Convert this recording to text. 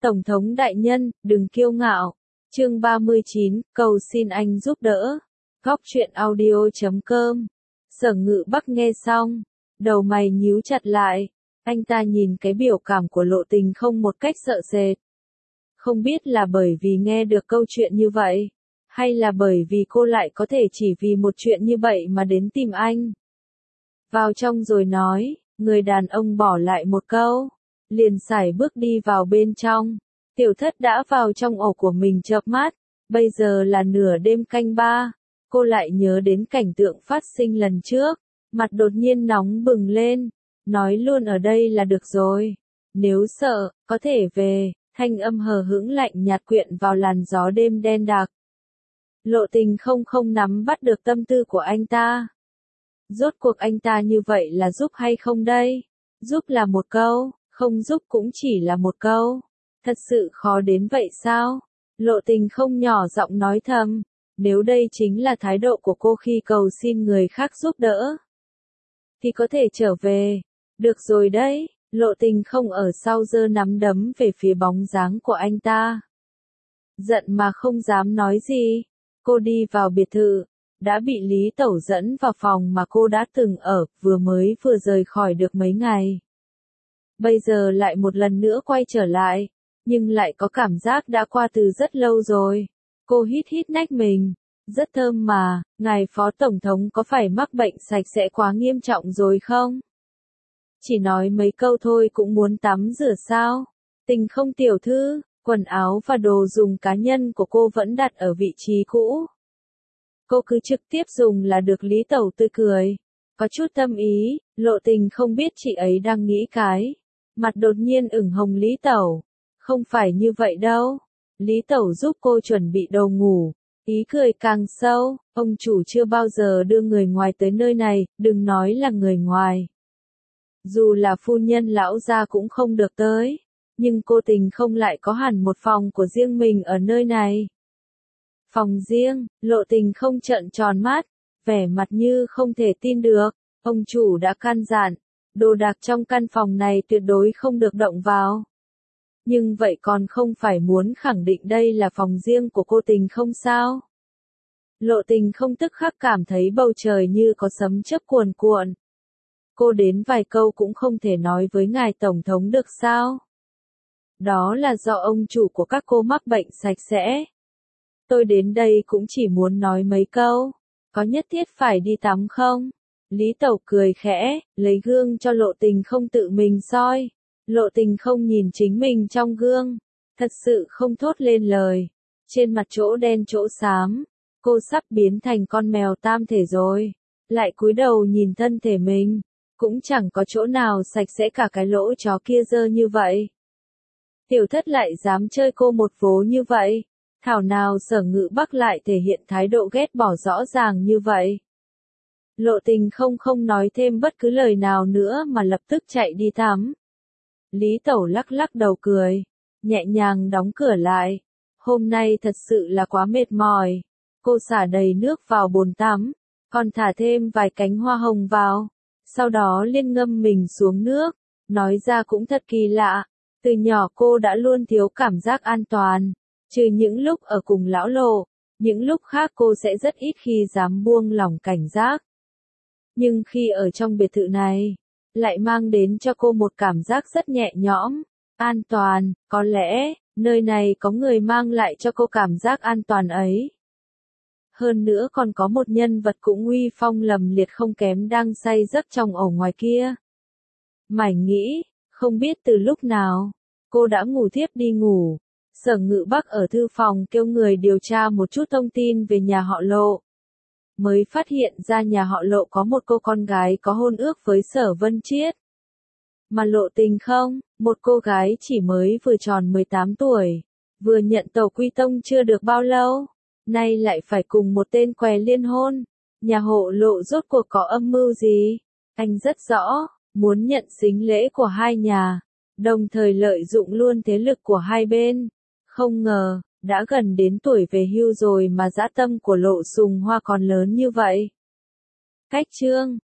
Tổng thống đại nhân, đừng kiêu ngạo. Chương 39, cầu xin anh giúp đỡ. Góc truyện audio.com. Sở Ngự Bắc nghe xong, đầu mày nhíu chặt lại. Anh ta nhìn cái biểu cảm của Lộ Tình không một cách sợ sệt. Không biết là bởi vì nghe được câu chuyện như vậy, hay là bởi vì cô lại có thể chỉ vì một chuyện như vậy mà đến tìm anh. Vào trong rồi nói, người đàn ông bỏ lại một câu, liền sải bước đi vào bên trong. Tiểu Thất đã vào trong ổ của mình chợp mắt, bây giờ là nửa đêm canh ba, cô lại nhớ đến cảnh tượng phát sinh lần trước, mặt đột nhiên nóng bừng lên, nói luôn ở đây là được rồi, nếu sợ, có thể về, thanh âm hờ hững lạnh nhạt quyện vào làn gió đêm đen đặc. Lộ Tình không nắm bắt được tâm tư của anh ta. Rốt cuộc anh ta như vậy là giúp hay không đây? Giúp là một câu, không giúp cũng chỉ là một câu. Thật sự khó đến vậy sao? Lộ Tình không nhỏ giọng nói thầm, nếu đây chính là thái độ của cô khi cầu xin người khác giúp đỡ, thì có thể trở về. Được rồi đấy, Lộ Tình không ở sau giơ nắm đấm về phía bóng dáng của anh ta. Giận mà không dám nói gì, cô đi vào biệt thự, đã bị Lý Tẩu dẫn vào phòng mà cô đã từng ở, vừa rời khỏi được mấy ngày. Bây giờ lại một lần nữa quay trở lại, nhưng lại có cảm giác đã qua từ rất lâu rồi. Cô hít nách mình, rất thơm mà, ngài phó tổng thống có phải mắc bệnh sạch sẽ quá nghiêm trọng rồi không? Chỉ nói mấy câu thôi cũng muốn tắm rửa sao? Tình không tiểu thư, quần áo và đồ dùng cá nhân của cô vẫn đặt ở vị trí cũ. Cô cứ trực tiếp dùng là được. Lý Tẩu tươi cười, có chút tâm ý. Lộ Tình không biết chị ấy đang nghĩ cái. Mặt đột nhiên ửng hồng. Lý Tẩu, không phải như vậy đâu. Lý Tẩu giúp cô chuẩn bị đồ ngủ, ý cười càng sâu, ông chủ chưa bao giờ đưa người ngoài tới nơi này, đừng nói là người ngoài. Dù là phu nhân lão gia cũng không được tới, nhưng cô Tình không lại có hẳn một phòng của riêng mình ở nơi này. Phòng riêng, Lộ Tình không trợn tròn mắt, vẻ mặt như không thể tin được, ông chủ đã căn dặn, đồ đạc trong căn phòng này tuyệt đối không được động vào. Nhưng vậy còn không phải muốn khẳng định đây là phòng riêng của cô Tình không sao? Lộ Tình không tức khắc cảm thấy bầu trời như có sấm chớp cuồn cuộn. Cô đến vài câu cũng không thể nói với ngài tổng thống được sao? Đó là do ông chủ của các cô mắc bệnh sạch sẽ. Tôi đến đây cũng chỉ muốn nói mấy câu, có nhất thiết phải đi tắm không? Lý Tẩu cười khẽ, lấy gương cho Lộ Tình không tự mình soi. Lộ Tình không nhìn chính mình trong gương, thật sự không thốt lên lời. Trên mặt chỗ đen chỗ xám, cô sắp biến thành con mèo tam thể rồi. Lại cúi đầu nhìn thân thể mình, cũng chẳng có chỗ nào sạch sẽ cả cái lỗ chó kia dơ như vậy. Tiểu Thất lại dám chơi cô một vố như vậy. Thảo nào Sở Ngự Bắc lại thể hiện thái độ ghét bỏ rõ ràng như vậy. Lộ Tình không nói thêm bất cứ lời nào nữa mà lập tức chạy đi tắm. Lý Tẩu lắc đầu cười, nhẹ nhàng đóng cửa lại. Hôm nay thật sự là quá mệt mỏi. Cô xả đầy nước vào bồn tắm, còn thả thêm vài cánh hoa hồng vào. Sau đó liên ngâm mình xuống nước, nói ra cũng thật kỳ lạ. Từ nhỏ cô đã luôn thiếu cảm giác an toàn. Trừ những lúc ở cùng lão Lộ, những lúc khác cô sẽ rất ít khi dám buông lỏng cảnh giác. Nhưng khi ở trong biệt thự này, lại mang đến cho cô một cảm giác rất nhẹ nhõm, an toàn, có lẽ, nơi này có người mang lại cho cô cảm giác an toàn ấy. Hơn nữa còn có một nhân vật cũng uy phong lầm liệt không kém đang say giấc trong ổ ngoài kia. Mải nghĩ, không biết từ lúc nào, cô đã ngủ thiếp đi ngủ. Sở Ngự Bắc ở thư phòng kêu người điều tra một chút thông tin về nhà họ Lộ. Mới phát hiện ra nhà họ Lộ có một cô con gái có hôn ước với Sở Vân Chiết. Mà Lộ Tình không, một cô gái chỉ mới vừa tròn 18 tuổi, vừa nhận tàu quy tông chưa được bao lâu, nay lại phải cùng một tên què liên hôn. Nhà họ Lộ rốt cuộc có âm mưu gì? Anh rất rõ, muốn nhận sính lễ của hai nhà, đồng thời lợi dụng luôn thế lực của hai bên. Không ngờ, đã gần đến tuổi về hưu rồi mà dã tâm của Lộ Sùng Hoa còn lớn như vậy. Cách chương